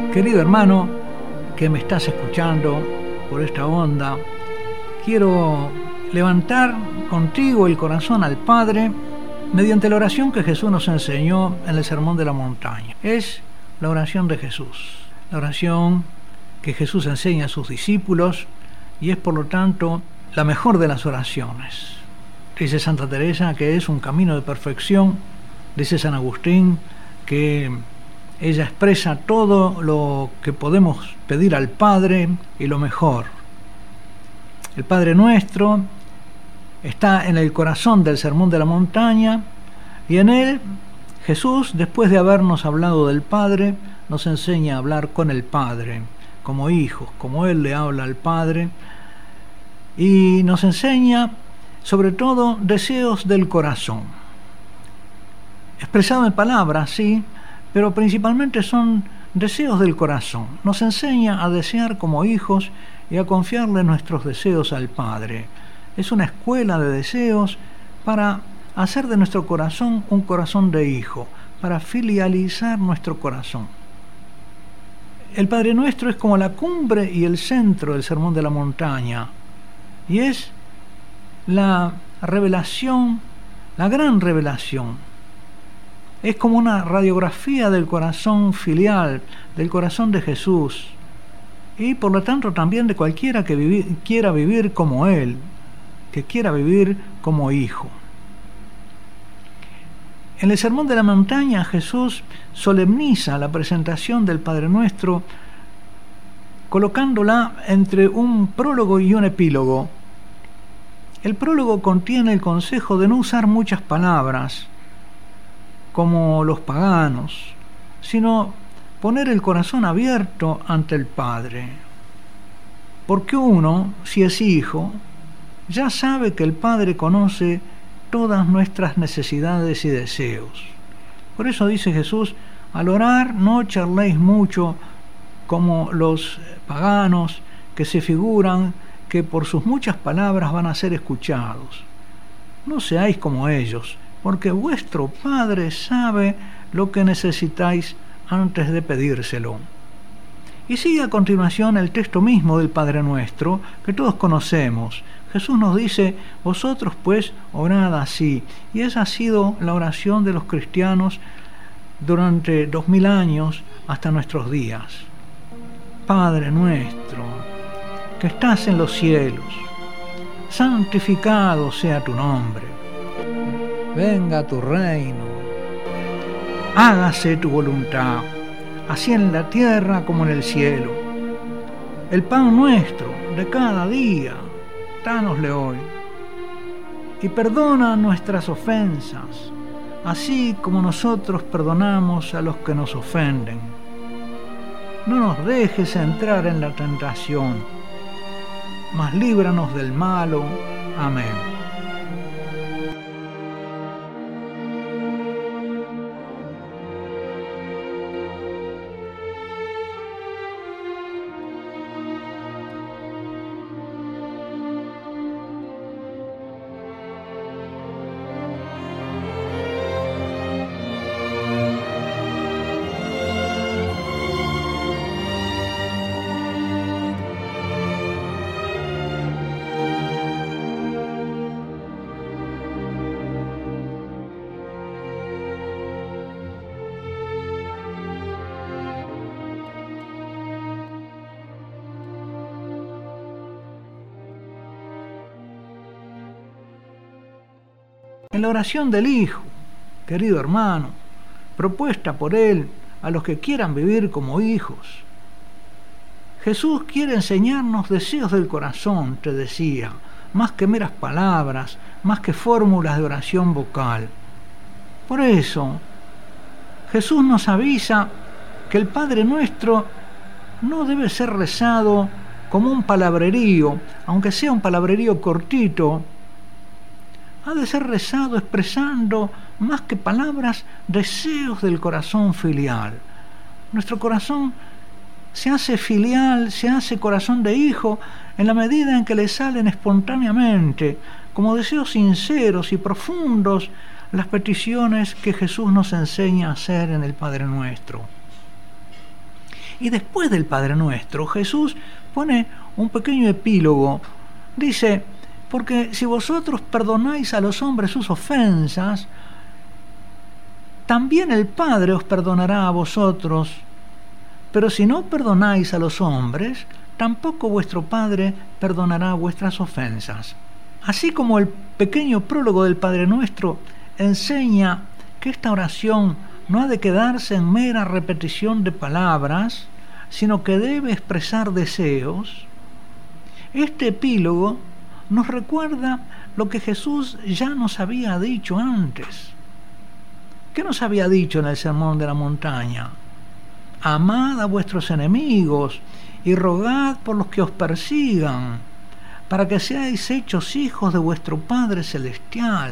Querido hermano que me estás escuchando por esta onda, quiero levantar contigo el corazón al Padre mediante la oración que Jesús nos enseñó en el Sermón de la Montaña. Es la oración de Jesús, la oración que Jesús enseña a sus discípulos y es por lo tanto la mejor de las oraciones. Dice Santa Teresa que es un camino de perfección, dice San Agustín que ella expresa todo lo que podemos pedir al Padre y lo mejor. El Padre Nuestro está en el corazón del Sermón de la Montaña y en él Jesús, después de habernos hablado del Padre, nos enseña a hablar con el Padre, como hijos, como Él le habla al Padre, y nos enseña sobre todo deseos del corazón, expresado en palabras, sí, pero principalmente son deseos del corazón. Nos enseña a desear como hijos y a confiarle nuestros deseos al Padre. Es una escuela de deseos para hacer de nuestro corazón un corazón de hijo, para filializar nuestro corazón. El Padre Nuestro es como la cumbre y el centro del Sermón de la Montaña, y es la revelación, la gran revelación. Es como una radiografía del corazón filial, del corazón de Jesús, y por lo tanto también de cualquiera que quiera vivir como Él, que quiera vivir como hijo. En el Sermón de la Montaña Jesús solemniza la presentación del Padre Nuestro colocándola entre un prólogo y un epílogo. El prólogo contiene el consejo de no usar muchas palabras como los paganos, sino poner el corazón abierto ante el Padre. Porque uno, si es hijo, ya sabe que el Padre conoce todas nuestras necesidades y deseos. Por eso dice Jesús, al orar no charléis mucho como los paganos que se figuran que por sus muchas palabras van a ser escuchados. No seáis como ellos, porque vuestro Padre sabe lo que necesitáis antes de pedírselo. Y sigue a continuación el texto mismo del Padre Nuestro, que todos conocemos. Jesús nos dice, vosotros pues orad así. Y esa ha sido la oración de los cristianos durante 2000 años hasta nuestros días. Padre nuestro, que estás en los cielos, santificado sea tu nombre. Venga tu reino, hágase tu voluntad, así en la tierra como en el cielo. El pan nuestro de cada día, dánosle hoy, y perdona nuestras ofensas, así como nosotros perdonamos a los que nos ofenden. No nos dejes entrar en la tentación, mas líbranos del malo. Amén. En la oración del Hijo, querido hermano, propuesta por Él a los que quieran vivir como hijos, Jesús quiere enseñarnos deseos del corazón, te decía, más que meras palabras, más que fórmulas de oración vocal. Por eso, Jesús nos avisa que el Padre Nuestro no debe ser rezado como un palabrerío, aunque sea un palabrerío cortito. Ha de ser rezado expresando, más que palabras, deseos del corazón filial. Nuestro corazón se hace filial, se hace corazón de hijo, en la medida en que le salen espontáneamente, como deseos sinceros y profundos, las peticiones que Jesús nos enseña a hacer en el Padre Nuestro. Y después del Padre Nuestro, Jesús pone un pequeño epílogo. Dice, porque si vosotros perdonáis a los hombres sus ofensas, también el Padre os perdonará a vosotros. Pero si no perdonáis a los hombres, tampoco vuestro Padre perdonará vuestras ofensas. Así como el pequeño prólogo del Padre Nuestro enseña que esta oración no ha de quedarse en mera repetición de palabras, sino que debe expresar deseos, este epílogo nos recuerda lo que Jesús ya nos había dicho antes. ¿Qué nos había dicho en el Sermón de la Montaña? Amad a vuestros enemigos y rogad por los que os persigan, para que seáis hechos hijos de vuestro Padre Celestial.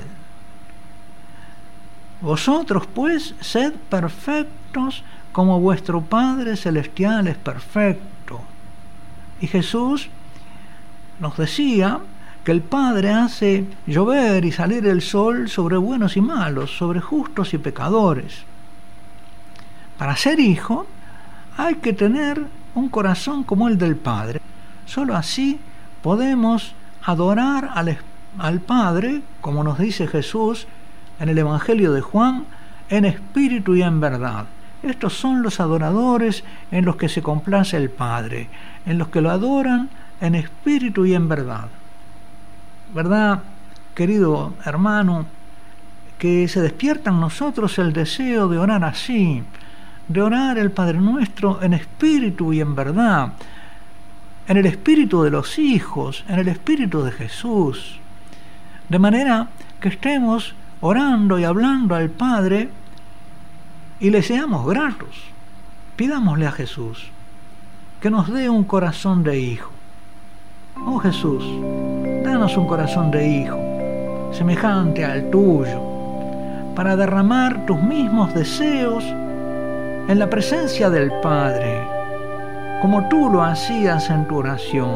Vosotros, pues, sed perfectos como vuestro Padre Celestial es perfecto. Y Jesús nos decía que el Padre hace llover y salir el sol sobre buenos y malos, sobre justos y pecadores. Para ser hijo hay que tener un corazón como el del Padre. Solo así podemos adorar al Padre, como nos dice Jesús en el Evangelio de Juan, en espíritu y en verdad. Estos son los adoradores en los que se complace el Padre, en los que lo adoran en espíritu y en verdad. ¿Verdad, querido hermano, que se despierta en nosotros el deseo de orar así, de orar el Padre Nuestro en espíritu y en verdad, en el espíritu de los hijos, en el espíritu de Jesús, de manera que estemos orando y hablando al Padre y le seamos gratos? Pidámosle a Jesús que nos dé un corazón de hijo. Oh Jesús, danos un corazón de hijo, semejante al tuyo, para derramar tus mismos deseos en la presencia del Padre, como tú lo hacías en tu oración.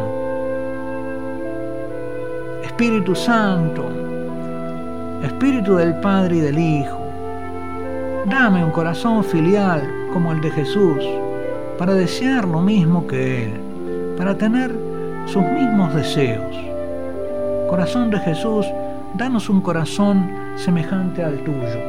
Espíritu Santo, Espíritu del Padre y del Hijo, dame un corazón filial como el de Jesús, para desear lo mismo que Él, para tener sus mismos deseos. Corazón de Jesús, danos un corazón semejante al tuyo.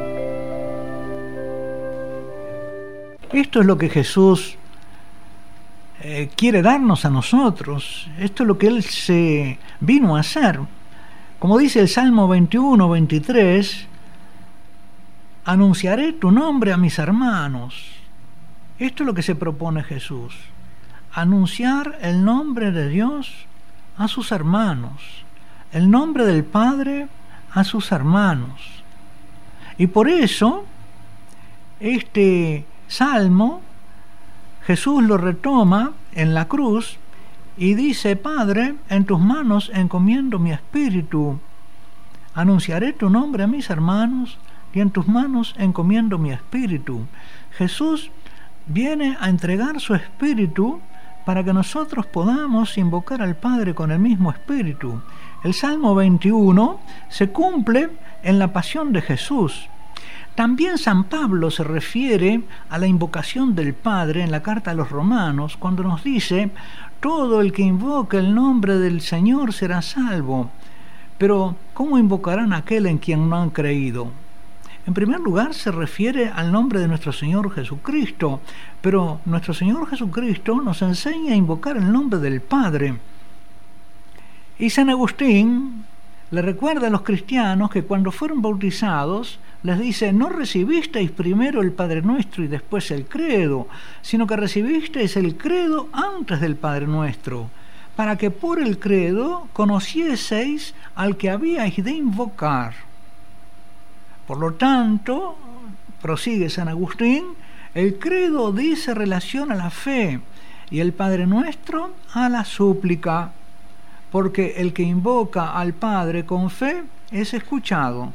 Esto es lo que Jesús quiere darnos a nosotros. Esto es lo que Él se vino a hacer. Como dice el Salmo 21, 23, anunciaré tu nombre a mis hermanos. Esto es lo que se propone Jesús, anunciar el nombre de Dios a sus hermanos, el nombre del Padre a sus hermanos. Y por eso, este Salmo, Jesús lo retoma en la cruz y dice: Padre, en tus manos encomiendo mi espíritu. Anunciaré tu nombre a mis hermanos y en tus manos encomiendo mi espíritu. Jesús viene a entregar su espíritu para que nosotros podamos invocar al Padre con el mismo espíritu. El Salmo 21 se cumple en la pasión de Jesús. También San Pablo se refiere a la invocación del Padre en la carta a los Romanos, cuando nos dice: todo el que invoque el nombre del Señor será salvo. Pero, ¿cómo invocarán a aquel en quien no han creído? En primer lugar, se refiere al nombre de nuestro Señor Jesucristo, pero nuestro Señor Jesucristo nos enseña a invocar el nombre del Padre. Y San Agustín le recuerda a los cristianos que cuando fueron bautizados, les dice: no recibisteis primero el Padre Nuestro y después el credo, sino que recibisteis el credo antes del Padre Nuestro, para que por el credo conocieseis al que habíais de invocar. Por lo tanto, prosigue San Agustín, el credo dice relación a la fe y el Padre Nuestro a la súplica, porque el que invoca al Padre con fe es escuchado.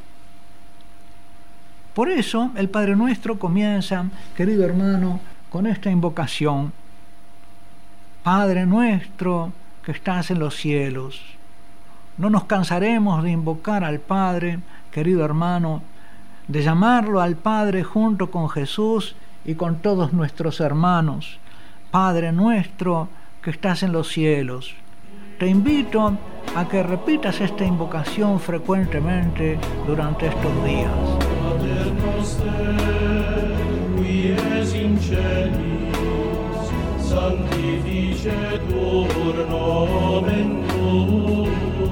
Por eso el Padre Nuestro comienza, querido hermano, con esta invocación: Padre nuestro que estás en los cielos. No nos cansaremos de invocar al Padre, querido hermano, de llamarlo al Padre junto con Jesús y con todos nuestros hermanos, Padre nuestro que estás en los cielos. Te invito a que repitas esta invocación frecuentemente durante estos días. Pater noster, qui es in celis, sanctificetur nomen tuum,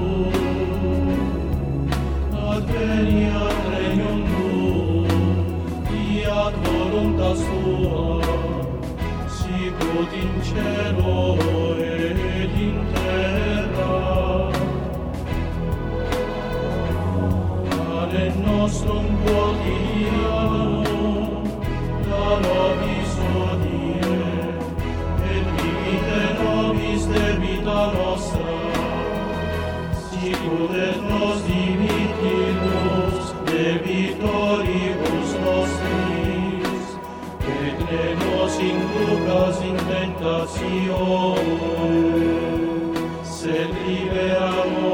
adveniat regnum tuum, fiat voluntas tua, sicut in cielo et in terra. Pane nostrum quotidianum da nobis hodie, et dimitte nobis debita nostra, sicut et nos dimittimus debitoribus nostris, et ne nos inducas in tentatione, sed libera